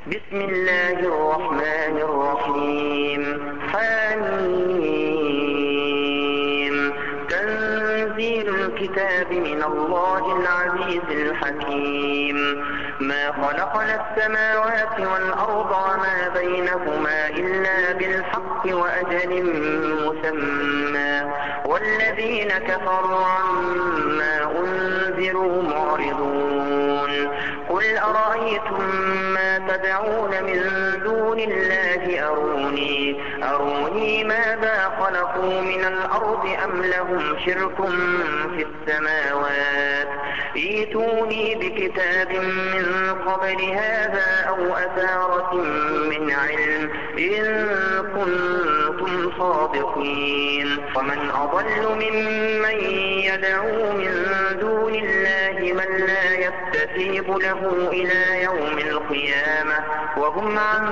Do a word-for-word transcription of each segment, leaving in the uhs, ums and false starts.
بسم الله الرحمن الرحيم. حميم. تنزيل الكتاب من الله العزيز الحكيم. ما خلقنا السماوات والأرض وما بينهما إلا بالحق وأجل مسمى والذين كفروا عما أنذروا معرضون. قل أرأيتم ما تدعون من دون الله أروني أروني ماذا خلقوا من الأرض أم لهم شرك في السماوات ائتوني بكتاب من قبل هذا أو أثارة من علم إن كنتم صادقين. ومن أضل ممن يدعو من دون الله من لا يستجيب له إلى يوم القيامة وهم عن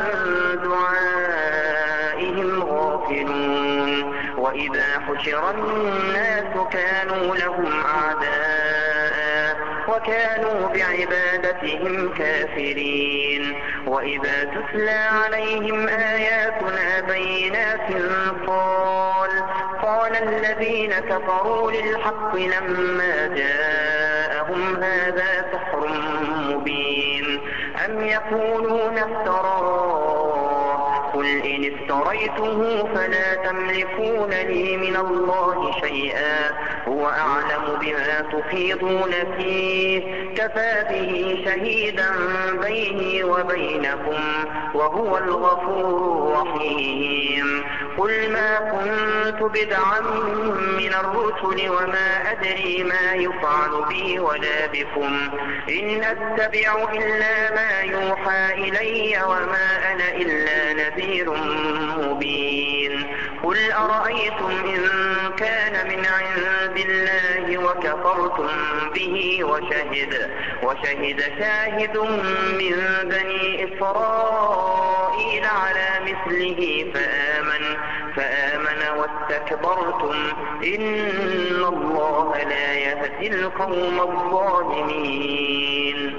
دعائهم غافلون. وإذا حشر الناس كانوا لهم أعداء وكانوا بعبادتهم كافرين. وإذا تتلى عليهم آياتنا بينات قال قال الذين كفروا للحق لما جاءهم هذا سحر مبين أم يقولون افتراه قل إن افتريته فلا تملكون لي من الله شيئا هو أعلم بما تفيضون فيه كفى به شهيدا بيني وبينكم وهو الغفور الرحيم. قل ما كنت بدعا من الرسل وما أدري ما يفعل بي ولا بكم إن أتبع إلا ما يوحى إلي وما أنا إلا نذير مبين. قل أرأيتم إن كان من عند الله وكفرتم به وشهد وشهد شاهد من بني إسرائيل على مثله فآمن فآمن واستكبرتم إن الله لا يهدي القوم الظالمين.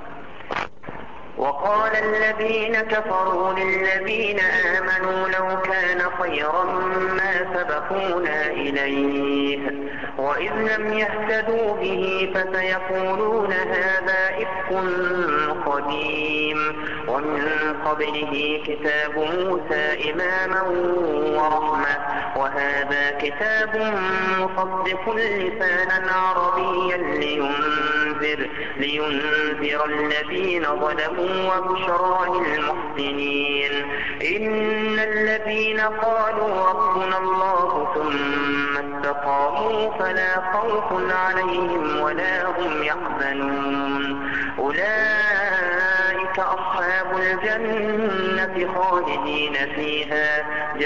وقال الذين كفروا للذين آمنوا لو كان خيرا ما سبقونا إليه وإذ لم يهتدوا به فسيقولون هذا إفك قديم ومن قبله كتاب موسى إماما ورحمة وهذا كتاب مصدق لسانا عربيا لينذر لينذر الذين ظلموا وبشرى للمحسنين. إن الذين قالوا ربنا الله ثم استقاموا فلا خوف عليهم ولا هم يحزنون أولئك أصحاب الجنة خالدين فيها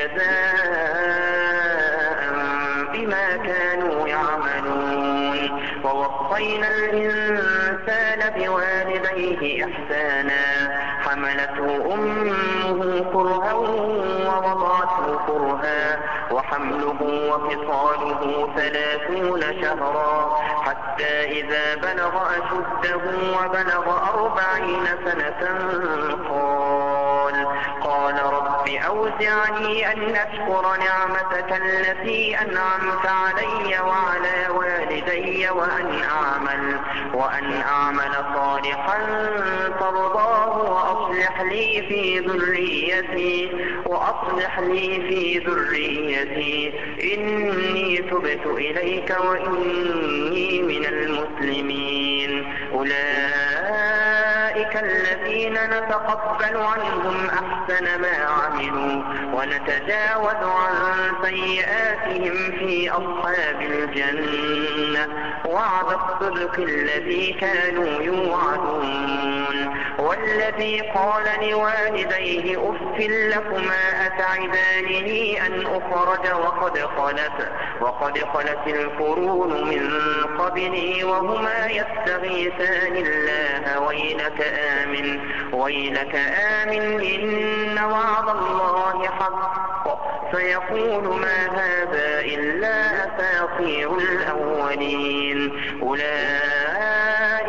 جزاء بما كانوا يعملون. ووصينا الإنسان بوالديه إحسانا حملته أمه كرها ووضعته كرها وحمله وفصاله ثلاثون شهرا حتى إذا بلغ أشده وبلغ أربعين سنة قال قال رب أوزعني أن أشكر نعمتك التي أنعمت علي وعلى والدي وأن أعمل وأن أعمل صالحا ترضاه وأصلح لي في ذريتي وأصلح لي في ذريتي إني تبت إليك وإني من المسلمين. أولئك الذين نتقبل عنهم أحسن ما عملوا ونتجاوز عن سيئاتهم في أصحاب الجنة وعد الصدق الذي كانوا يوعدون. والذي قال لوالديه أف لكما أتعدانني أن أخرج وقد خلت وقد خلت القرون من قبلي وهما يستغيثان الله ويلك آمن ويلك آمن إن وعد الله حق فيقول ما هذا إلا أساطير الأولين. أولئك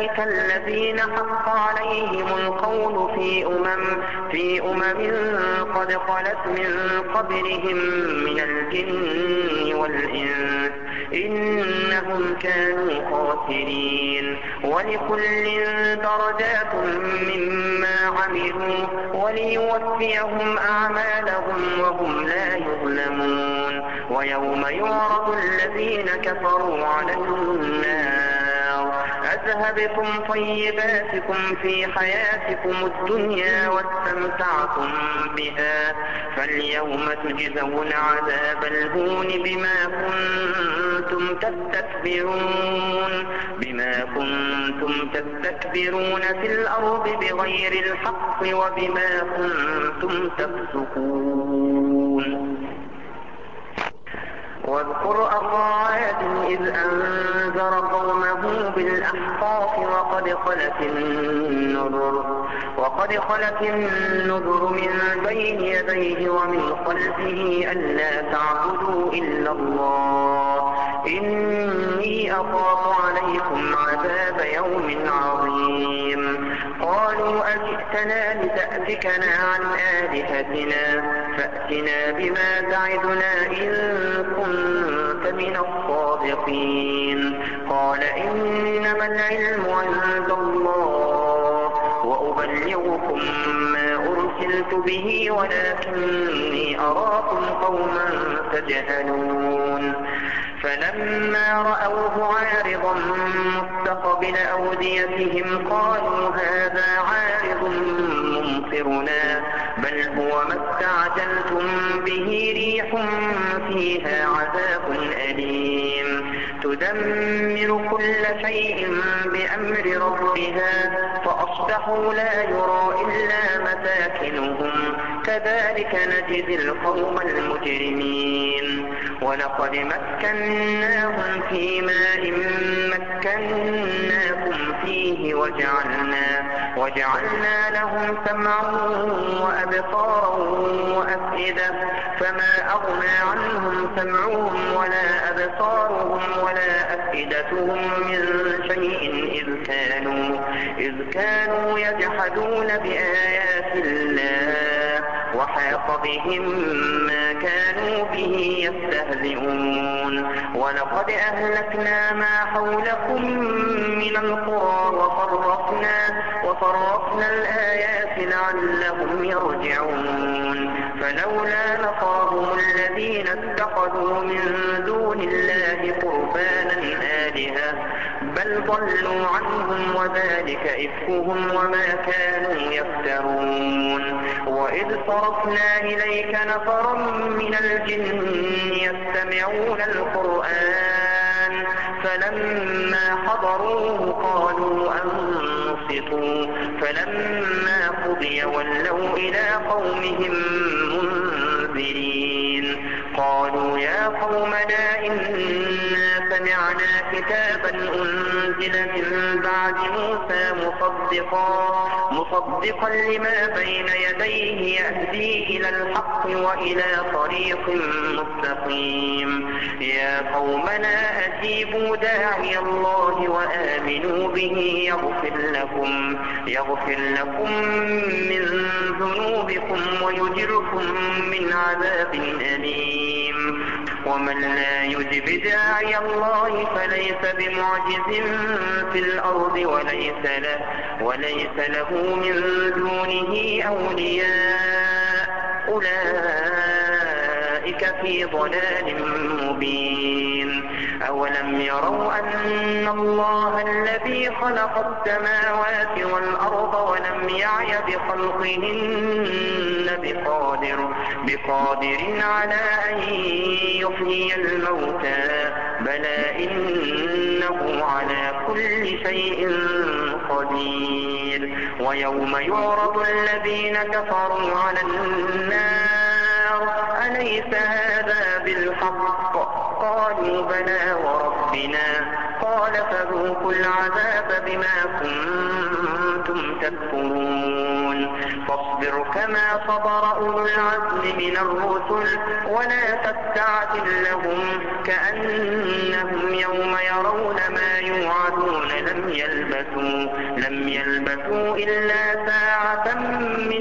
أولئك الذين حق عليهم القول في أمم, في أمم قد خلت من قبلهم من الجن والإنس إنهم كانوا خاسرين. ولكل درجات مما عملوا وليوفيهم أعمالهم وهم لا يظلمون. ويوم يعرض الذين كفروا على النار أذهبتم طيباتكم في حياتكم الدنيا واستمتعتم بها فاليوم تجزون عذاب الهون بما كنتم تستكبرون بما كنتم تستكبرون في الأرض بغير الحق وبما كنتم تفسقون. واذكر أخا عاد إذ أنذر قومه بالأحقاف وقد خلت النذر وقد خلت النذر من بين يديه ومن خلفه ألا تعبدوا إلا الله إني أخاف عليكم عذاب يوم عظيم. قالوا أجئتنا لتأفكنا عن آلهتنا فأتنا بما تعدنا إن كنت من الصادقين. قال إنما العلم عند الله وأبلغكم ما أرسلت به ولكني أراكم قوما تجهلون. فلما رأوه عارضا مستقبل أوديتهم قالوا هذا عارض ممطرنا بل هو ما استعجلتم به ريح فيها عذاب أليم تدمر كل شيء بأمر ربها فأصبحوا لا يرى إلا مساكنهم كذلك نجزي القوم المجرمين. ولقد مكناهم في ماء مكناكم فيه وجعلنا, وجعلنا لهم سمعا وأبصارا وأفئدة فما أغنى عنهم سمعهم ولا أبصارهم ولا أفئدتهم من شيء إذ كانوا, إذ كانوا يجحدون بآيات الله وحاق بهم ما كانوا به يستهزئون. ولقد أهلكنا ما حولكم من القرى وصرفنا, وصرفنا الآيات لعلهم يرجعون. فلولا نصرهم الذين اتخذوا من دون الله قربانا آلهة بل ضلوا عنهم وذلك إفكهم وما كانوا يفترون. وإذ صرفنا إليك نفرا من الجن يستمعون القرآن فلما حضروه قالوا أنصتوا فلما قضي ولوا إلى قومهم منذرين. قالوا يا قومنا إنا سمعنا كتابا أنزل من بعد موسى مصدقا, مصدقا لما بين يديه يهدي إلى الحق وإلى طريق مستقيم. يا قومنا أجيبوا داعي الله وآمنوا به يغفر لكم, يغفر لكم من ذنوبكم ويجركم من عذاب أليم. ومن لا يجب داعي الله فليس بمعجز في الأرض وليس له, وليس له من دونه أولياء أولئك في ضلال مبين. أولم يروا أن الله الذي خلق السماوات والأرض ولم يعي بخلقهن بقادر, بقادر على أن يحيي الموتى بلى إنه على كل شيء قدير. ويوم يعرض الذين كفروا على النار أليس هذا بالحق قالوا بلى وربنا قال فذوقوا العذاب بما كنتم تكفرون. فاصبر كما صبر أولو العزم من الرسل ولا تستعجل لهم كأنهم يوم يرون ما يوعدون لم لم يلبثوا لم يلبثوا إلا ساعة من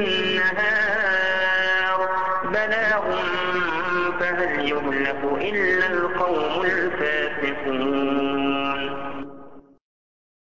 نهار بلاغ فهل يهلك إلا القوم الفاسقون.